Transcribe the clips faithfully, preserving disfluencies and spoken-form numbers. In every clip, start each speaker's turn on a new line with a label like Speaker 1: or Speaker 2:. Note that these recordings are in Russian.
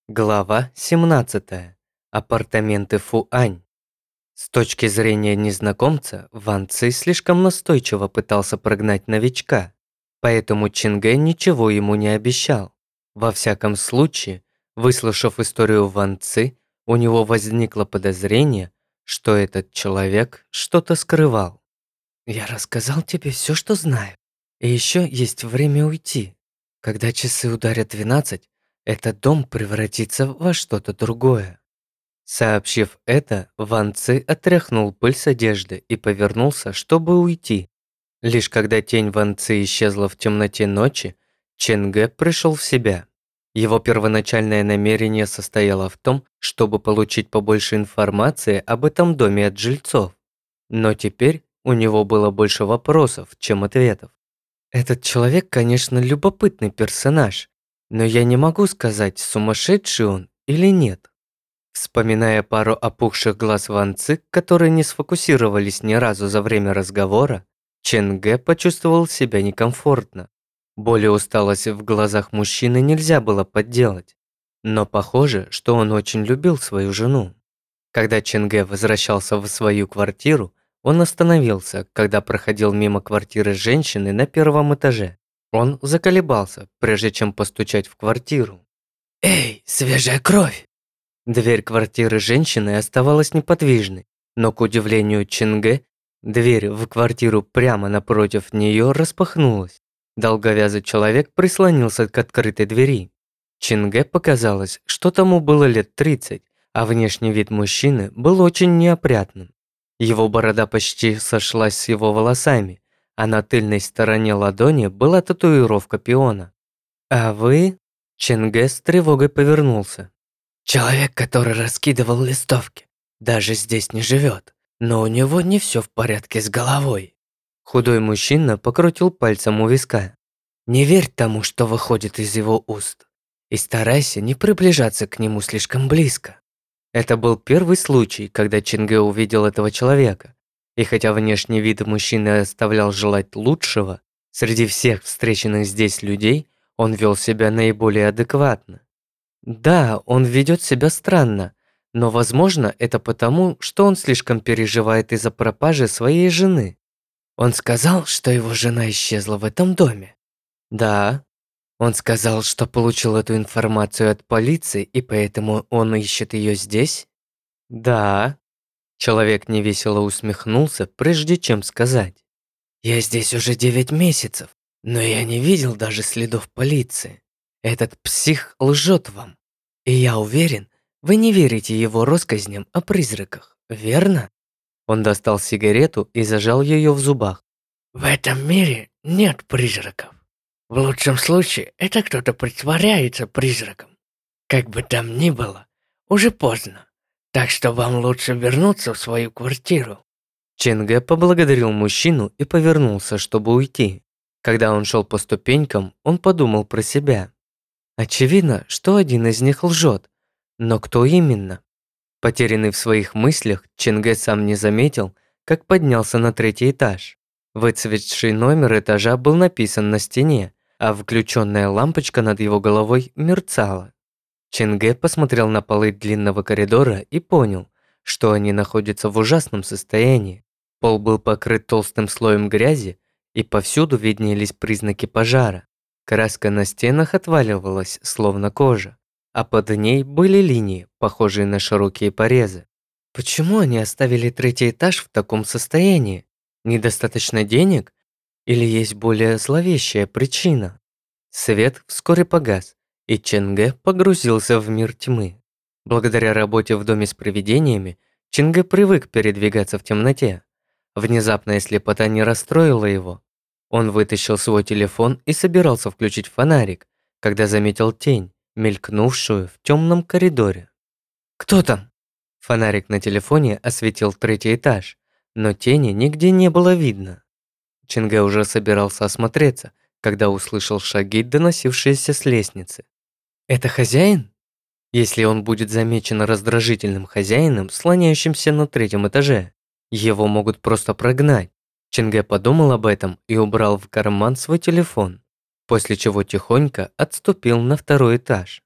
Speaker 1: Глава семнадцатая. Апартаменты Фуань. С точки зрения незнакомца, Ван Ци слишком настойчиво пытался прогнать новичка, поэтому Чингэ ничего ему не обещал. Во всяком случае, выслушав историю Ван Ци, у него возникло подозрение, что этот человек что-то скрывал. «Я рассказал тебе все, что знаю. И еще есть время уйти. Когда часы ударят двенадцать, этот дом превратится во что-то другое». Сообщив это, Ван Ци отряхнул пыль с одежды и повернулся, чтобы уйти. Лишь когда тень Ван Ци исчезла в темноте ночи, Чен Гэ пришел в себя. Его первоначальное намерение состояло в том, чтобы получить побольше информации об этом доме от жильцов. Но теперь у него было больше вопросов, чем ответов. Этот человек, конечно, любопытный персонаж, но я не могу сказать, сумасшедший он или нет. Вспоминая пару опухших глаз Ван Ци, которые не сфокусировались ни разу за время разговора, Чен Гэ почувствовал себя некомфортно. Боль и усталость в глазах мужчины нельзя было подделать. Но похоже, что он очень любил свою жену. Когда Чен Гэ возвращался в свою квартиру, он остановился, когда проходил мимо квартиры женщины на первом этаже. Он заколебался, прежде чем постучать в квартиру. «Эй, свежая кровь!» Дверь квартиры женщины оставалась неподвижной, но, к удивлению Чен Гэ, дверь в квартиру прямо напротив нее распахнулась. Долговязый человек прислонился к открытой двери. Чен Гэ показалось, что тому было лет тридцать, а внешний вид мужчины был очень неопрятным. Его борода почти сошлась с его волосами, а на тыльной стороне ладони была татуировка пиона. «А вы?» Чен Гэ с тревогой повернулся. «Человек, который раскидывал листовки, даже здесь не живет, но у него не все в порядке с головой». Худой мужчина покрутил пальцем у виска. «Не верь тому, что выходит из его уст, и старайся не приближаться к нему слишком близко». Это был первый случай, когда Чен Гэ увидел этого человека. И хотя внешний вид мужчины оставлял желать лучшего, среди всех встреченных здесь людей он вел себя наиболее адекватно. Да, он ведет себя странно, но, возможно, это потому, что он слишком переживает из-за пропажи своей жены. Он сказал, что его жена исчезла в этом доме. Да. Он сказал, что получил эту информацию от полиции, и поэтому он ищет ее здесь? Да. Человек невесело усмехнулся, прежде чем сказать. Я здесь уже девять месяцев, но я не видел даже следов полиции. Этот псих лжет вам. И я уверен, вы не верите его россказням о призраках, верно? Он достал сигарету и зажал ее в зубах. В этом мире нет призраков. В лучшем случае это кто-то притворяется призраком. Как бы там ни было, уже поздно. Так что вам лучше вернуться в свою квартиру. Чен Гэ поблагодарил мужчину и повернулся, чтобы уйти. Когда он шел по ступенькам, он подумал про себя. Очевидно, что один из них лжет, но кто именно? Потерянный в своих мыслях, Чен Гэ сам не заметил, как поднялся на третий этаж. Выцветший номер этажа был написан на стене, а включенная лампочка над его головой мерцала. Чен Гэ посмотрел на полы длинного коридора и понял, что они находятся в ужасном состоянии. Пол был покрыт толстым слоем грязи, и повсюду виднелись признаки пожара. Краска на стенах отваливалась, словно кожа, а под ней были линии, похожие на широкие порезы. Почему они оставили третий этаж в таком состоянии? Недостаточно денег? Или есть более зловещая причина? Свет вскоре погас, и Чен Гэ погрузился в мир тьмы. Благодаря работе в доме с привидениями, Чен Гэ привык передвигаться в темноте. Внезапная слепота не расстроила его. Он вытащил свой телефон и собирался включить фонарик, когда заметил тень, мелькнувшую в темном коридоре. «Кто там?» Фонарик на телефоне осветил третий этаж, но тени нигде не было видно. Чен Гэ уже собирался осмотреться, когда услышал шаги, доносившиеся с лестницы. «Это хозяин?» Если он будет замечен раздражительным хозяином, слоняющимся на третьем этаже, его могут просто прогнать. Чен Гэ подумал об этом и убрал в карман свой телефон, после чего тихонько отступил на второй этаж.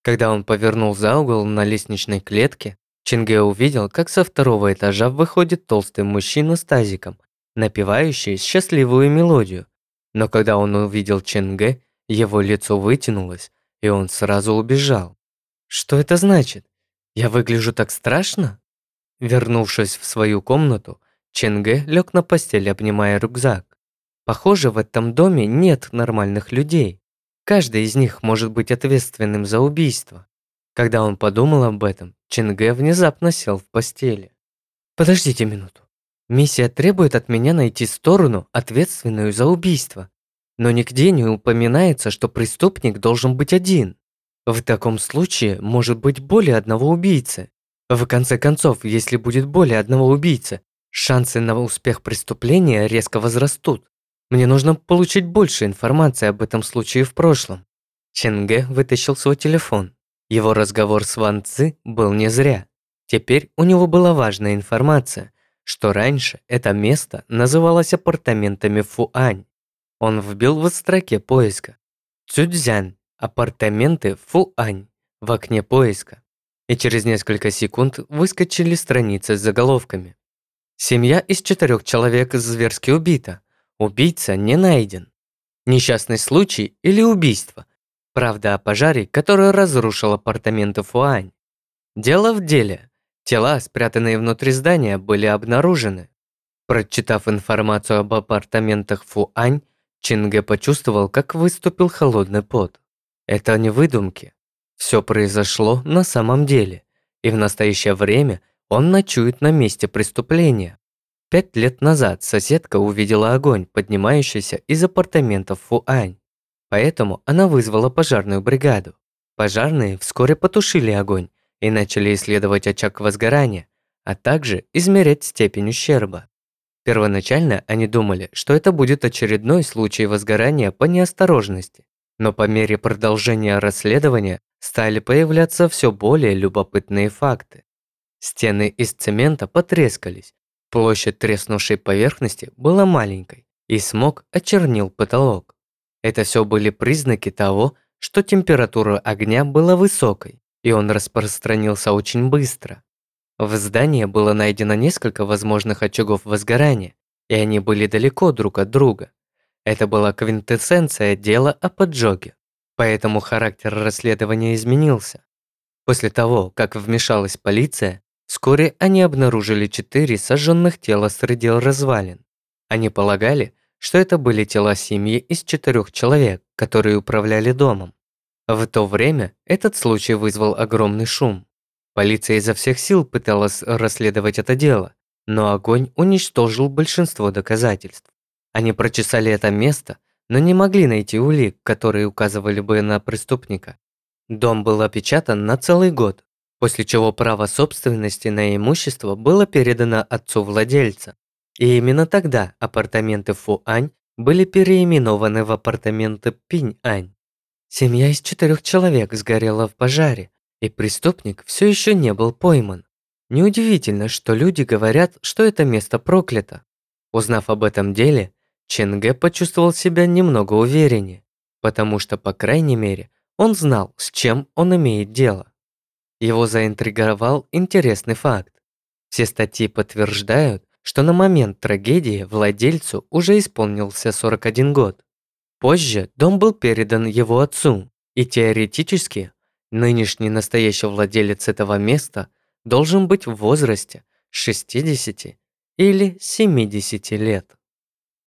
Speaker 1: Когда он повернул за угол на лестничной клетке, Чинге увидел, как со второго этажа выходит толстый мужчина с тазиком, напевающий счастливую мелодию. Но когда он увидел Чинге, его лицо вытянулось, и он сразу убежал. Что это значит? Я выгляжу так страшно? Вернувшись в свою комнату, Чинге лег на постель, обнимая рюкзак. Похоже, в этом доме нет нормальных людей. Каждый из них может быть ответственным за убийство. Когда он подумал об этом, Чинге внезапно сел в постели. Подождите минуту. Миссия требует от меня найти сторону, ответственную за убийство. Но нигде не упоминается, что преступник должен быть один. В таком случае может быть более одного убийцы. В конце концов, если будет более одного убийцы, шансы на успех преступления резко возрастут. Мне нужно получить больше информации об этом случае в прошлом. Чинге вытащил свой телефон. Его разговор с Ван Цзи был не зря. Теперь у него была важная информация, что раньше это место называлось апартаментами Фуань. Он вбил в строке поиска «Цюцзян, апартаменты Фуань» в окне поиска. И через несколько секунд выскочили страницы с заголовками. Семья из четырех человек зверски убита. Убийца не найден. Несчастный случай или убийство. Правда о пожаре, который разрушил апартаменты Фуань. Дело в деле. Тела, спрятанные внутри здания, были обнаружены. Прочитав информацию об апартаментах Фуань, Чинге почувствовал, как выступил холодный пот. Это не выдумки. Все произошло на самом деле. И в настоящее время он ночует на месте преступления. Пять лет назад соседка увидела огонь, поднимающийся из апартаментов Фуань. Поэтому она вызвала пожарную бригаду. Пожарные вскоре потушили огонь и начали исследовать очаг возгорания, а также измерять степень ущерба. Первоначально они думали, что это будет очередной случай возгорания по неосторожности, но по мере продолжения расследования стали появляться все более любопытные факты. Стены из цемента потрескались, площадь треснувшей поверхности была маленькой, и смог очернил потолок. Это все были признаки того, что температура огня была высокой, и он распространился очень быстро. В здании было найдено несколько возможных очагов возгорания, и они были далеко друг от друга. Это была квинтэссенция дела о поджоге, поэтому характер расследования изменился. После того, как вмешалась полиция, вскоре они обнаружили четыре сожженных тела среди развалин. Они полагали, что это были тела семьи из четырех человек, которые управляли домом. В то время этот случай вызвал огромный шум. Полиция изо всех сил пыталась расследовать это дело, но огонь уничтожил большинство доказательств. Они прочесали это место, но не могли найти улик, которые указывали бы на преступника. Дом был опечатан на целый год, после чего право собственности на имущество было передано отцу владельца. И именно тогда апартаменты Фуань были переименованы в апартаменты Пинь-Ань. Семья из четырех человек сгорела в пожаре, и преступник все еще не был пойман. Неудивительно, что люди говорят, что это место проклято. Узнав об этом деле, Чинге почувствовал себя немного увереннее, потому что, по крайней мере, он знал, с чем он имеет дело. Его заинтриговал интересный факт. Все статьи подтверждают, что на момент трагедии владельцу уже исполнился сорок один год. Позже дом был передан его отцу, и теоретически нынешний настоящий владелец этого места должен быть в возрасте шестидесяти или семидесяти лет.